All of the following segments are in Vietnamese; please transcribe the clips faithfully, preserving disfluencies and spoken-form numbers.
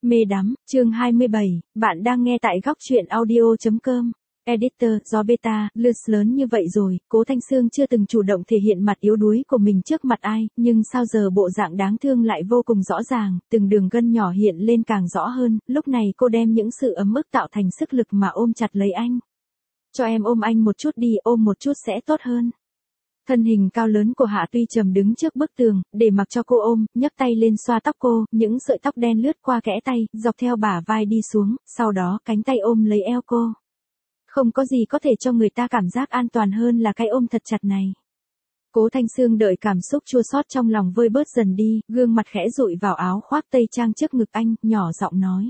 Mê đắm, chương hai mươi bảy, bạn đang nghe tại góc truyện audio chấm com. Editor, do beta, lướt lớn như vậy rồi, Cố Thanh Sương chưa từng chủ động thể hiện mặt yếu đuối của mình trước mặt ai, nhưng sao giờ bộ dạng đáng thương lại vô cùng rõ ràng, từng đường gân nhỏ hiện lên càng rõ hơn, lúc này cô đem những sự ấm ức tạo thành sức lực mà ôm chặt lấy anh. Cho em ôm anh một chút đi, ôm một chút sẽ tốt hơn. Thân hình cao lớn của Hạ Tuy Trầm đứng trước bức tường, để mặc cho cô ôm, nhấc tay lên xoa tóc cô, những sợi tóc đen lướt qua kẽ tay, dọc theo bả vai đi xuống, sau đó cánh tay ôm lấy eo cô. Không có gì có thể cho người ta cảm giác an toàn hơn là cái ôm thật chặt này. Cố Thanh Sương đợi cảm xúc chua xót trong lòng vơi bớt dần đi, gương mặt khẽ dụi vào áo khoác tây trang trước ngực anh, nhỏ giọng nói.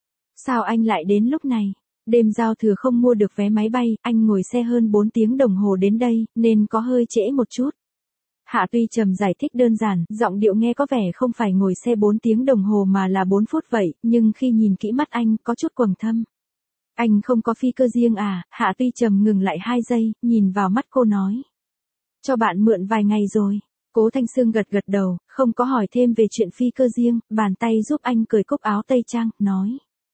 Sao anh lại đến lúc này? Đêm giao thừa không mua được vé máy bay, anh ngồi xe hơn bốn tiếng đồng hồ đến đây, nên có hơi trễ một chút. Hạ Tuy Trầm giải thích đơn giản, giọng điệu nghe có vẻ không phải ngồi xe bốn tiếng đồng hồ mà là bốn phút vậy, nhưng khi nhìn kỹ mắt anh, có chút quầng thâm. Anh không có phi cơ riêng à? Hạ Tuy Trầm ngừng lại hai giây, nhìn vào mắt cô nói. Cho bạn mượn vài ngày rồi. Cố Thanh Sương gật gật đầu, không có hỏi thêm về chuyện phi cơ riêng, bàn tay giúp anh cởi cúc áo tây trang, nói.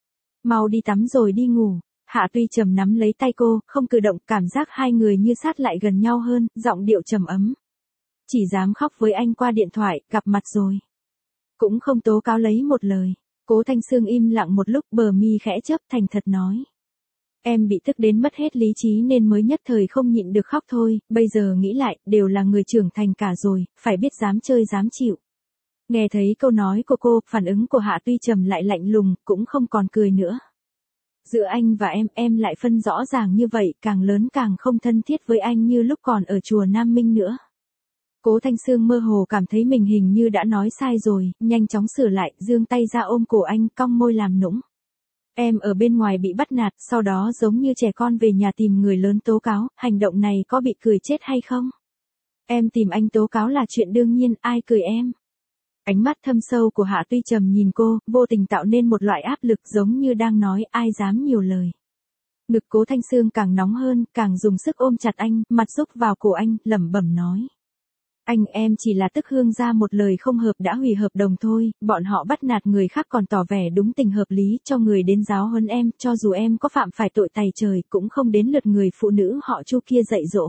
Mau đi tắm rồi đi ngủ. Hạ Tuy Trầm nắm lấy tay cô, không cử động, cảm giác hai người như sát lại gần nhau hơn, giọng điệu trầm ấm. Chỉ dám khóc với anh qua điện thoại, gặp mặt rồi. Cũng không tố cáo lấy một lời. Cố Thanh Sương im lặng một lúc, bờ mi khẽ chớp, thành thật nói. Em bị tức đến mất hết lý trí nên mới nhất thời không nhịn được khóc thôi, bây giờ nghĩ lại, đều là người trưởng thành cả rồi, phải biết dám chơi dám chịu. Nghe thấy câu nói của cô, phản ứng của Hạ Tuy Trầm lại lạnh lùng, cũng không còn cười nữa. Giữa anh và em, em lại phân rõ ràng như vậy, càng lớn càng không thân thiết với anh như lúc còn ở chùa Nam Minh nữa. Cố Thanh Sương mơ hồ cảm thấy mình hình như đã nói sai rồi, nhanh chóng sửa lại, giương tay ra ôm cổ anh, cong môi làm nũng. Em ở bên ngoài bị bắt nạt, sau đó giống như trẻ con về nhà tìm người lớn tố cáo, hành động này có bị cười chết hay không? Em tìm anh tố cáo là chuyện đương nhiên, ai cười em? Ánh mắt thâm sâu của Hạ Tuy Trầm nhìn cô, vô tình tạo nên một loại áp lực giống như đang nói ai dám nhiều lời. Ngực Cố Thanh Sương càng nóng hơn, càng dùng sức ôm chặt anh, mặt xúc vào cổ anh, lẩm bẩm nói. Anh em chỉ là tức hương ra một lời không hợp đã hủy hợp đồng thôi, bọn họ bắt nạt người khác còn tỏ vẻ đúng tình hợp lý cho người đến giáo huấn em, cho dù em có phạm phải tội tày trời cũng không đến lượt người phụ nữ họ Chu kia dạy dỗ.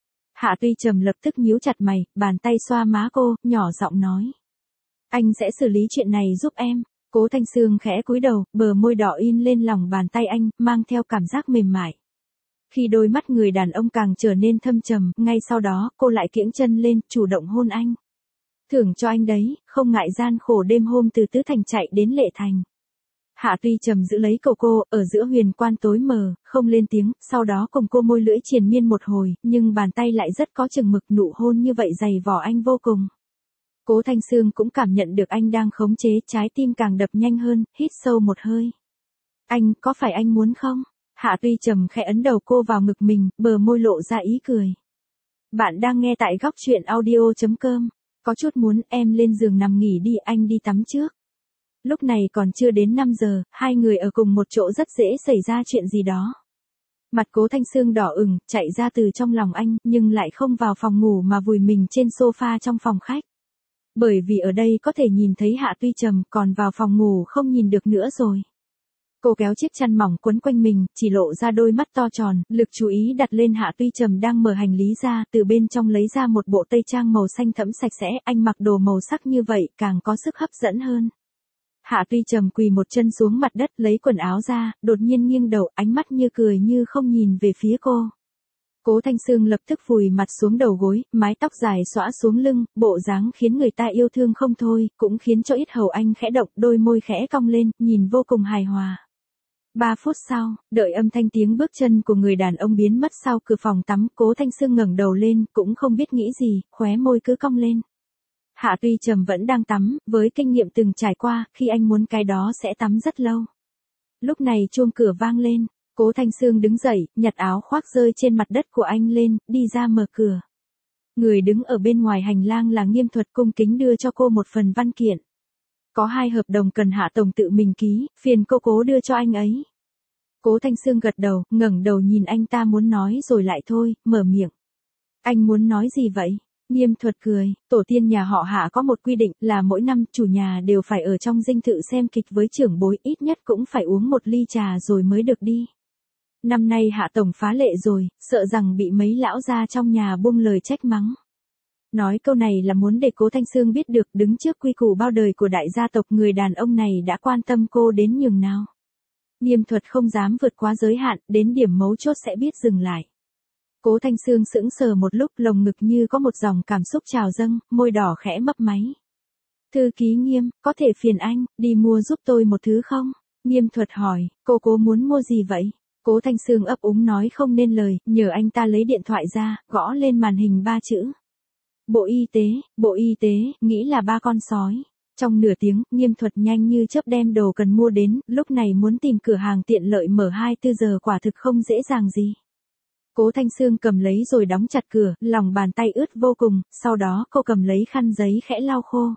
Hạ Tuy Trầm lập tức nhíu chặt mày, bàn tay xoa má cô, nhỏ giọng nói. Anh sẽ xử lý chuyện này giúp em. Cố Thanh Sương khẽ cúi đầu, bờ môi đỏ in lên lòng bàn tay anh, mang theo cảm giác mềm mại. Khi đôi mắt người đàn ông càng trở nên thâm trầm, ngay sau đó, cô lại kiễng chân lên, chủ động hôn anh. Thưởng cho anh đấy, không ngại gian khổ đêm hôm từ Tứ Thành chạy đến Lệ Thành. Hạ Tuy Trầm giữ lấy cổ cô, ở giữa huyền quan tối mờ, không lên tiếng, sau đó cùng cô môi lưỡi triền miên một hồi, nhưng bàn tay lại rất có chừng mực, nụ hôn như vậy dày vò anh vô cùng. Cố Thanh Sương cũng cảm nhận được anh đang khống chế, trái tim càng đập nhanh hơn, hít sâu một hơi. Anh, có phải anh muốn không? Hạ Tuy Trầm khẽ ấn đầu cô vào ngực mình, bờ môi lộ ra ý cười. Bạn đang nghe tại góc truyện audio chấm com. Có chút muốn, em lên giường nằm nghỉ đi, anh đi tắm trước. Lúc này còn chưa đến năm giờ, hai người ở cùng một chỗ rất dễ xảy ra chuyện gì đó. Mặt Cố Thanh Sương đỏ ửng, chạy ra từ trong lòng anh, nhưng lại không vào phòng ngủ mà vùi mình trên sofa trong phòng khách. Bởi vì ở đây có thể nhìn thấy Hạ Tuy Trầm, còn vào phòng ngủ không nhìn được nữa rồi. Cô kéo chiếc chăn mỏng quấn quanh mình, chỉ lộ ra đôi mắt to tròn, lực chú ý đặt lên Hạ Tuy Trầm đang mở hành lý ra, từ bên trong lấy ra một bộ tây trang màu xanh thẫm sạch sẽ, anh mặc đồ màu sắc như vậy, càng có sức hấp dẫn hơn. Hạ Tuy Trầm quỳ một chân xuống mặt đất, lấy quần áo ra, đột nhiên nghiêng đầu, ánh mắt như cười như không nhìn về phía cô. Cố Thanh Sương lập tức vùi mặt xuống đầu gối, mái tóc dài xõa xuống lưng, bộ dáng khiến người ta yêu thương không thôi, cũng khiến cho yết hầu anh khẽ động, đôi môi khẽ cong lên, nhìn vô cùng hài hòa. Ba phút sau, đợi âm thanh tiếng bước chân của người đàn ông biến mất sau cửa phòng tắm, Cố Thanh Sương ngẩng đầu lên, cũng không biết nghĩ gì, khóe môi cứ cong lên. Hạ Tuy Trầm vẫn đang tắm, với kinh nghiệm từng trải qua, khi anh muốn cái đó sẽ tắm rất lâu. Lúc này chuông cửa vang lên. Cố Thanh Sương đứng dậy, nhặt áo khoác rơi trên mặt đất của anh lên, đi ra mở cửa. Người đứng ở bên ngoài hành lang là Nghiêm Thuật cung kính đưa cho cô một phần văn kiện. Có hai hợp đồng cần Hạ tổng tự mình ký, phiền cô Cố đưa cho anh ấy. Cố Thanh Sương gật đầu, ngẩng đầu nhìn anh ta muốn nói rồi lại thôi, mở miệng. Anh muốn nói gì vậy? Nghiêm Thuật cười, tổ tiên nhà họ Hạ có một quy định là mỗi năm chủ nhà đều phải ở trong dinh thự xem kịch với trưởng bối, ít nhất cũng phải uống một ly trà rồi mới được đi. Năm nay Hạ tổng phá lệ rồi, sợ rằng bị mấy lão gia trong nhà buông lời trách mắng. Nói câu này là muốn để Cố Thanh Sương biết được đứng trước quy củ bao đời của đại gia tộc người đàn ông này đã quan tâm cô đến nhường nào. Nghiêm Thuật không dám vượt quá giới hạn, đến điểm mấu chốt sẽ biết dừng lại. Cố Thanh Sương sững sờ một lúc, lồng ngực như có một dòng cảm xúc trào dâng, môi đỏ khẽ mấp máy. Thư ký Nghiêm, có thể phiền anh, đi mua giúp tôi một thứ không? Nghiêm Thuật hỏi, cô cố muốn mua gì vậy? Cố Thanh Sương ấp úng nói không nên lời, nhờ anh ta lấy điện thoại ra, gõ lên màn hình ba chữ. Bộ Y tế, Bộ Y tế, nghĩ là ba con sói. Trong nửa tiếng, Nghiêm Thuật nhanh như chớp đem đồ cần mua đến, lúc này muốn tìm cửa hàng tiện lợi mở hai mươi tư giờ quả thực không dễ dàng gì. Cố Thanh Sương cầm lấy rồi đóng chặt cửa, lòng bàn tay ướt vô cùng, sau đó cô cầm lấy khăn giấy khẽ lau khô.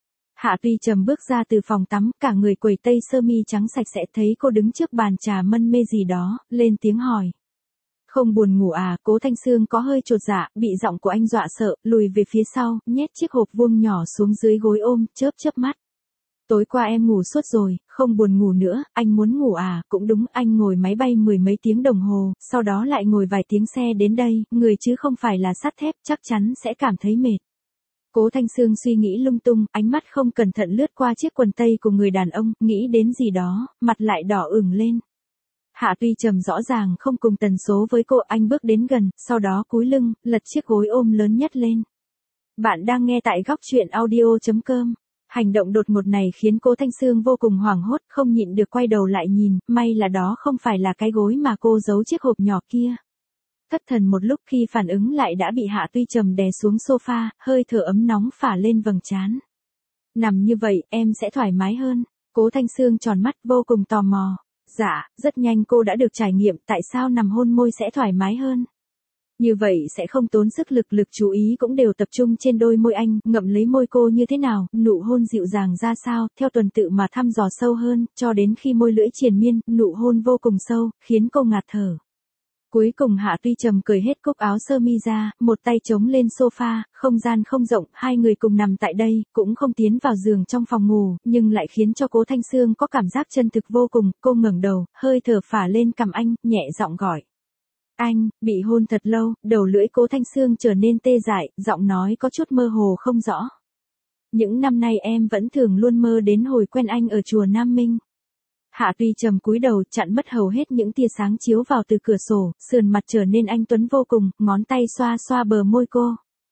Hạ Tuy Trầm bước ra từ phòng tắm, cả người quầy tây sơ mi trắng sạch sẽ, thấy cô đứng trước bàn trà mân mê gì đó, lên tiếng hỏi. Không buồn ngủ à? Cố Thanh Sương có hơi chột dạ, bị giọng của anh dọa sợ, lùi về phía sau, nhét chiếc hộp vuông nhỏ xuống dưới gối ôm, chớp chớp mắt. Tối qua em ngủ suốt rồi, không buồn ngủ nữa, anh muốn ngủ à? Cũng đúng, anh ngồi máy bay mười mấy tiếng đồng hồ, sau đó lại ngồi vài tiếng xe đến đây, người chứ không phải là sắt thép, chắc chắn sẽ cảm thấy mệt. Cố Thanh Sương suy nghĩ lung tung, ánh mắt không cẩn thận lướt qua chiếc quần tây của người đàn ông, nghĩ đến gì đó, mặt lại đỏ ửng lên. Hạ Tuy Trầm rõ ràng không cùng tần số với cô, anh bước đến gần, sau đó cúi lưng, lật chiếc gối ôm lớn nhất lên. Bạn đang nghe tại góc truyện audio chấm com. Hành động đột ngột này khiến Cố Thanh Sương vô cùng hoảng hốt, không nhịn được quay đầu lại nhìn, may là đó không phải là cái gối mà cô giấu chiếc hộp nhỏ kia. Thất thần một lúc, khi phản ứng lại đã bị Hạ Tuy Trầm đè xuống sofa, hơi thở ấm nóng phả lên vầng trán. Nằm như vậy, em sẽ thoải mái hơn. Cố Thanh Sương tròn mắt vô cùng tò mò. Dạ, rất nhanh cô đã được trải nghiệm tại sao nằm hôn môi sẽ thoải mái hơn. Như vậy sẽ không tốn sức lực, lực chú ý cũng đều tập trung trên đôi môi anh, ngậm lấy môi cô như thế nào, nụ hôn dịu dàng ra sao, theo tuần tự mà thăm dò sâu hơn, cho đến khi môi lưỡi triền miên, nụ hôn vô cùng sâu, khiến cô ngạt thở. Cuối cùng Hạ Tuy Trầm cởi hết cúc áo sơ mi ra, một tay chống lên sofa, không gian không rộng, hai người cùng nằm tại đây, cũng không tiến vào giường trong phòng ngủ, nhưng lại khiến cho Cố Thanh Sương có cảm giác chân thực vô cùng, cô ngẩng đầu, hơi thở phả lên cằm anh, nhẹ giọng gọi. Anh, bị hôn thật lâu, đầu lưỡi Cố Thanh Sương trở nên tê dại, giọng nói có chút mơ hồ không rõ. Những năm nay em vẫn thường luôn mơ đến hồi quen anh ở chùa Nam Minh. Hạ Tuy Trầm cúi đầu, chặn mất hầu hết những tia sáng chiếu vào từ cửa sổ, sườn mặt trở nên anh tuấn vô cùng, ngón tay xoa xoa bờ môi cô.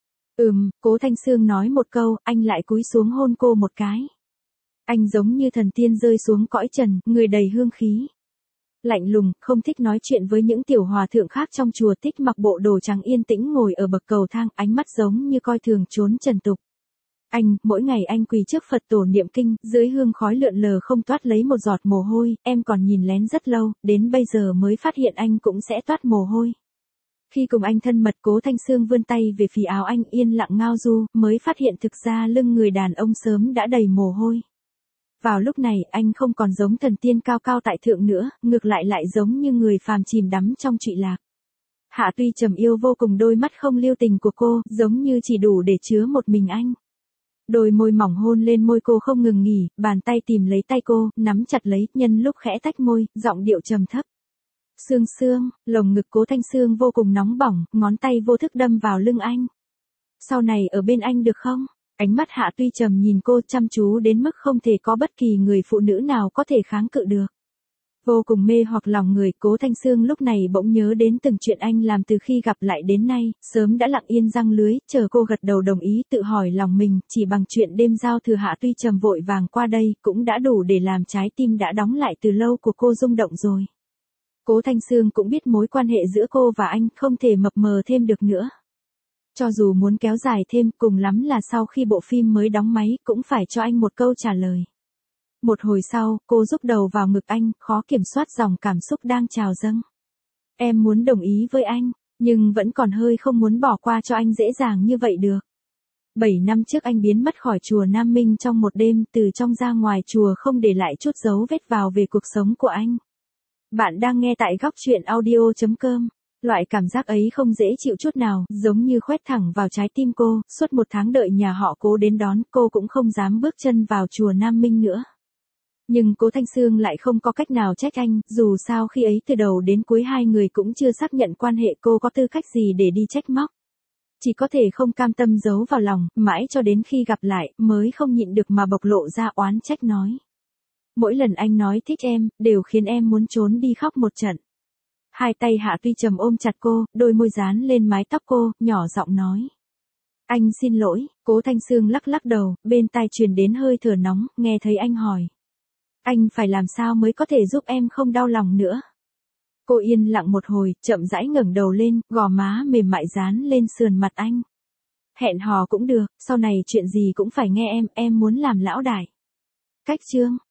Ừm, Cố Thanh Sương nói một câu, anh lại cúi xuống hôn cô một cái. Anh giống như thần tiên rơi xuống cõi trần, người đầy hương khí. Lạnh lùng, không thích nói chuyện với những tiểu hòa thượng khác trong chùa, thích mặc bộ đồ trắng yên tĩnh ngồi ở bậc cầu thang, ánh mắt giống như coi thường chốn trần tục. Anh, mỗi ngày anh quỳ trước Phật tổ niệm kinh, dưới hương khói lượn lờ không toát lấy một giọt mồ hôi, em còn nhìn lén rất lâu, đến bây giờ mới phát hiện anh cũng sẽ toát mồ hôi. Khi cùng anh thân mật, Cố Thanh Sương vươn tay về phía áo anh, yên lặng ngao du, mới phát hiện thực ra lưng người đàn ông sớm đã đầy mồ hôi. Vào lúc này, anh không còn giống thần tiên cao cao tại thượng nữa, ngược lại lại giống như người phàm chìm đắm trong trụy lạc. Hạ Tuy Trầm yêu vô cùng đôi mắt không lưu tình của cô, giống như chỉ đủ để chứa một mình anh. Đôi môi mỏng hôn lên môi cô không ngừng nghỉ, bàn tay tìm lấy tay cô, nắm chặt lấy, nhân lúc khẽ tách môi, giọng điệu trầm thấp. Sương Sương, lồng ngực Cố Thanh Sương vô cùng nóng bỏng, ngón tay vô thức đâm vào lưng anh. Sau này ở bên anh được không? Ánh mắt Hạ Tuy Trầm nhìn cô chăm chú đến mức không thể có bất kỳ người phụ nữ nào có thể kháng cự được. Vô cùng mê hoặc lòng người, Cố Thanh Sương lúc này bỗng nhớ đến từng chuyện anh làm từ khi gặp lại đến nay, sớm đã lặng yên răng lưới, chờ cô gật đầu đồng ý, tự hỏi lòng mình, chỉ bằng chuyện đêm giao thừa Hạ Tuy Trầm vội vàng qua đây, cũng đã đủ để làm trái tim đã đóng lại từ lâu của cô rung động rồi. Cố Thanh Sương cũng biết mối quan hệ giữa cô và anh không thể mập mờ thêm được nữa. Cho dù muốn kéo dài thêm, cùng lắm là sau khi bộ phim mới đóng máy, cũng phải cho anh một câu trả lời. Một hồi sau, cô rúc đầu vào ngực anh, khó kiểm soát dòng cảm xúc đang trào dâng. Em muốn đồng ý với anh, nhưng vẫn còn hơi không muốn bỏ qua cho anh dễ dàng như vậy được. Bảy năm trước anh biến mất khỏi chùa Nam Minh trong một đêm, từ trong ra ngoài chùa không để lại chút dấu vết vào về cuộc sống của anh. Bạn đang nghe tại góc truyện audio chấm com. Loại cảm giác ấy không dễ chịu chút nào, giống như khoét thẳng vào trái tim cô, suốt một tháng đợi nhà họ Cố đến đón, cô cũng không dám bước chân vào chùa Nam Minh nữa. Nhưng Cố Thanh Sương lại không có cách nào trách anh, dù sao khi ấy từ đầu đến cuối hai người cũng chưa xác nhận quan hệ, cô có tư cách gì để đi trách móc. Chỉ có thể không cam tâm giấu vào lòng, mãi cho đến khi gặp lại, mới không nhịn được mà bộc lộ ra oán trách nói. Mỗi lần anh nói thích em, đều khiến em muốn trốn đi khóc một trận. Hai tay Hạ Tuy Trầm ôm chặt cô, đôi môi dán lên mái tóc cô, nhỏ giọng nói. Anh xin lỗi, Cố Thanh Sương lắc lắc đầu, bên tai truyền đến hơi thở nóng, nghe thấy anh hỏi. Anh phải làm sao mới có thể giúp em không đau lòng nữa? Cô yên lặng một hồi, chậm rãi ngẩng đầu lên, gò má mềm mại dán lên sườn mặt anh. Hẹn hò cũng được, sau này chuyện gì cũng phải nghe em, em muốn làm lão đại. Cách chương